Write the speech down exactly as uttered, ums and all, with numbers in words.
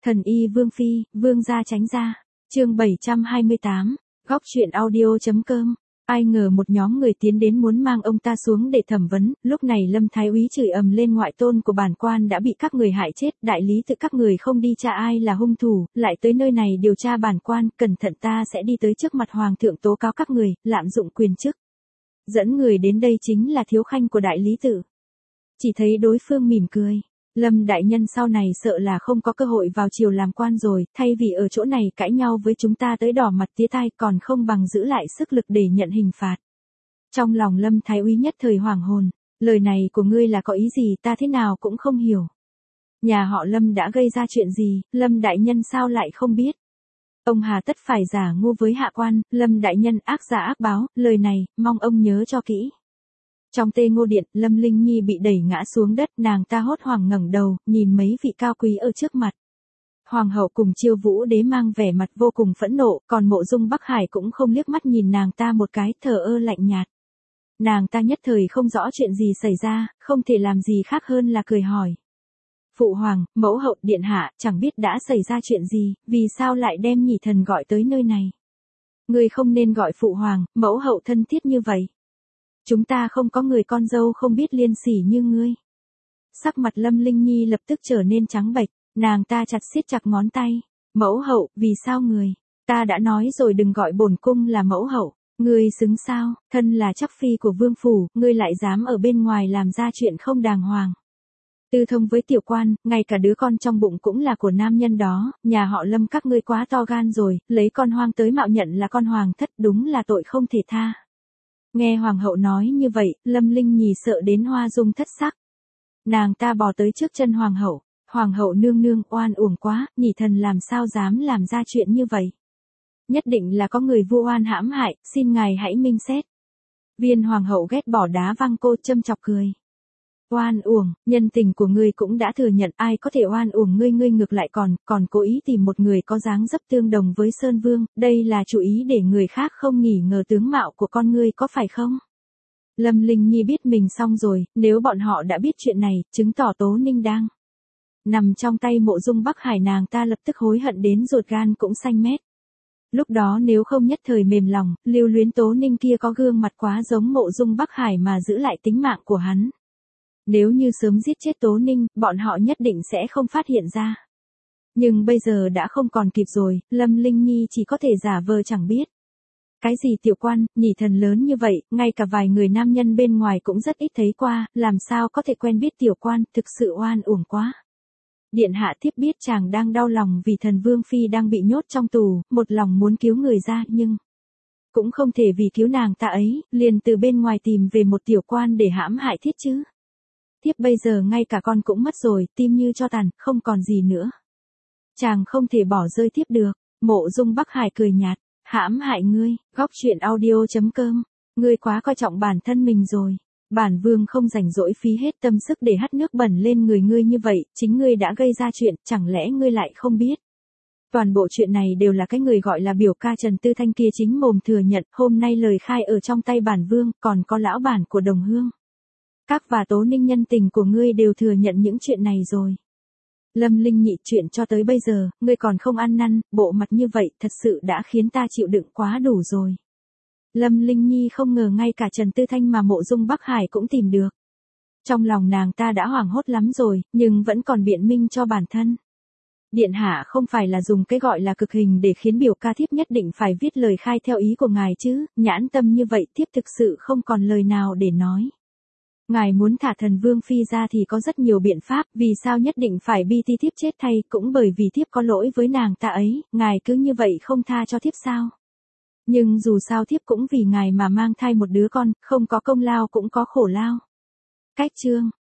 Thần y Vương Phi, Vương gia tránh ra. Chương bảy trăm hai mươi tám, góc truyện audio.com. Ai ngờ một nhóm người tiến đến muốn mang ông ta xuống để thẩm vấn, lúc này Lâm Thái Úy chửi ầm lên ngoại tôn của bản quan đã bị các người hại chết, đại lý tự các người không đi tra ai là hung thủ, lại tới nơi này điều tra bản quan, cẩn thận ta sẽ đi tới trước mặt hoàng thượng tố cáo các người, lạm dụng quyền chức. Dẫn người đến đây chính là thiếu khanh của đại lý tự. Chỉ thấy đối phương mỉm cười. Lâm đại nhân sau này sợ là không có cơ hội vào triều làm quan rồi, thay vì ở chỗ này cãi nhau với chúng ta tới đỏ mặt tía tai còn không bằng giữ lại sức lực để nhận hình phạt. Trong lòng Lâm Thái Úy nhất thời hoảng hồn, lời này của ngươi là có ý gì ta thế nào cũng không hiểu. Nhà họ Lâm đã gây ra chuyện gì, Lâm đại nhân sao lại không biết. Ông hà tất phải giả ngu với hạ quan, Lâm đại nhân ác giả ác báo, lời này, mong ông nhớ cho kỹ. Trong tê ngô điện, Lâm Linh Nhi bị đẩy ngã xuống đất, nàng ta hốt hoảng ngẩng đầu, nhìn mấy vị cao quý ở trước mặt. Hoàng hậu cùng Chiêu Vũ đế mang vẻ mặt vô cùng phẫn nộ, còn Mộ Dung Bắc Hải cũng không liếc mắt nhìn nàng ta một cái, thờ ơ lạnh nhạt. Nàng ta nhất thời không rõ chuyện gì xảy ra, không thể làm gì khác hơn là cười hỏi. Phụ hoàng, mẫu hậu điện hạ, chẳng biết đã xảy ra chuyện gì, vì sao lại đem nhị thần gọi tới nơi này. Ngươi không nên gọi phụ hoàng, mẫu hậu thân thiết như vậy. Chúng ta không có người con dâu không biết liêm sỉ như ngươi. Sắc mặt Lâm Linh Nhi lập tức trở nên trắng bệch, nàng ta chặt siết chặt ngón tay. Mẫu hậu, vì sao người? Ta đã nói rồi đừng gọi bổn cung là mẫu hậu. Ngươi xứng sao, thân là chắc phi của vương phủ, ngươi lại dám ở bên ngoài làm ra chuyện không đàng hoàng. Tư thông với tiểu quan, ngay cả đứa con trong bụng cũng là của nam nhân đó, nhà họ Lâm các ngươi quá to gan rồi, lấy con hoang tới mạo nhận là con hoàng thất đúng là tội không thể tha. Nghe hoàng hậu nói như vậy, Lâm Linh Nhi sợ đến hoa dung thất sắc. Nàng ta bò tới trước chân hoàng hậu, hoàng hậu nương nương oan uổng quá, nhị thần làm sao dám làm ra chuyện như vậy. Nhất định là có người vu oan hãm hại, xin ngài hãy minh xét. Viên hoàng hậu ghét bỏ đá văng cô châm chọc cười. Oan uổng, nhân tình của ngươi cũng đã thừa nhận, ai có thể oan uổng ngươi, ngươi ngược lại còn, còn cố ý tìm một người có dáng dấp tương đồng với Sơn Vương, đây là chủ ý để người khác không nghi ngờ tướng mạo của con ngươi có phải không? Lâm Linh Nhi biết mình xong rồi, nếu bọn họ đã biết chuyện này, chứng tỏ Tố Ninh đang nằm trong tay Mộ Dung Bắc Hải, nàng ta lập tức hối hận đến ruột gan cũng xanh mét. Lúc đó nếu không nhất thời mềm lòng, lưu luyến Tố Ninh kia có gương mặt quá giống Mộ Dung Bắc Hải mà giữ lại tính mạng của hắn. Nếu như sớm giết chết Tố Ninh, bọn họ nhất định sẽ không phát hiện ra. Nhưng bây giờ đã không còn kịp rồi, Lâm Linh Nhi chỉ có thể giả vờ chẳng biết. Cái gì tiểu quan, nhị thần lớn như vậy, ngay cả vài người nam nhân bên ngoài cũng rất ít thấy qua, làm sao có thể quen biết tiểu quan, thực sự oan uổng quá. Điện hạ tiếp biết chàng đang đau lòng vì thần Vương Phi đang bị nhốt trong tù, một lòng muốn cứu người ra nhưng cũng không thể vì cứu nàng ta ấy, liền từ bên ngoài tìm về một tiểu quan để hãm hại thiết chứ. Tiếp bây giờ ngay cả con cũng mất rồi, tim như cho tàn, không còn gì nữa. Chàng không thể bỏ rơi tiếp được. Mộ Dung Bắc Hải cười nhạt, hãm hại ngươi, góc truyện audio.com. Ngươi quá coi trọng bản thân mình rồi. Bản vương không rảnh rỗi phí hết tâm sức để hắt nước bẩn lên người ngươi như vậy, chính ngươi đã gây ra chuyện, chẳng lẽ ngươi lại không biết. Toàn bộ chuyện này đều là cái người gọi là biểu ca Trần Tư Thanh kia chính mồm thừa nhận, hôm nay lời khai ở trong tay bản vương, còn có lão bản của Đồng Hương. Các và Tố Ninh nhân tình của ngươi đều thừa nhận những chuyện này rồi. Lâm Linh Nhị, chuyện cho tới bây giờ, ngươi còn không ăn năn, bộ mặt như vậy thật sự đã khiến ta chịu đựng quá đủ rồi. Lâm Linh Nhi không ngờ ngay cả Trần Tư Thanh mà Mộ Dung Bắc Hải cũng tìm được. Trong lòng nàng ta đã hoảng hốt lắm rồi, nhưng vẫn còn biện minh cho bản thân. Điện hạ không phải là dùng cái gọi là cực hình để khiến biểu ca thiếp nhất định phải viết lời khai theo ý của ngài chứ, nhãn tâm như vậy thiếp thực sự không còn lời nào để nói. Ngài muốn thả thần Vương Phi ra thì có rất nhiều biện pháp, vì sao nhất định phải bi ti thiếp chết thay, cũng bởi vì thiếp có lỗi với nàng ta ấy, ngài cứ như vậy không tha cho thiếp sao. Nhưng dù sao thiếp cũng vì ngài mà mang thai một đứa con, không có công lao cũng có khổ lao. Cách chương.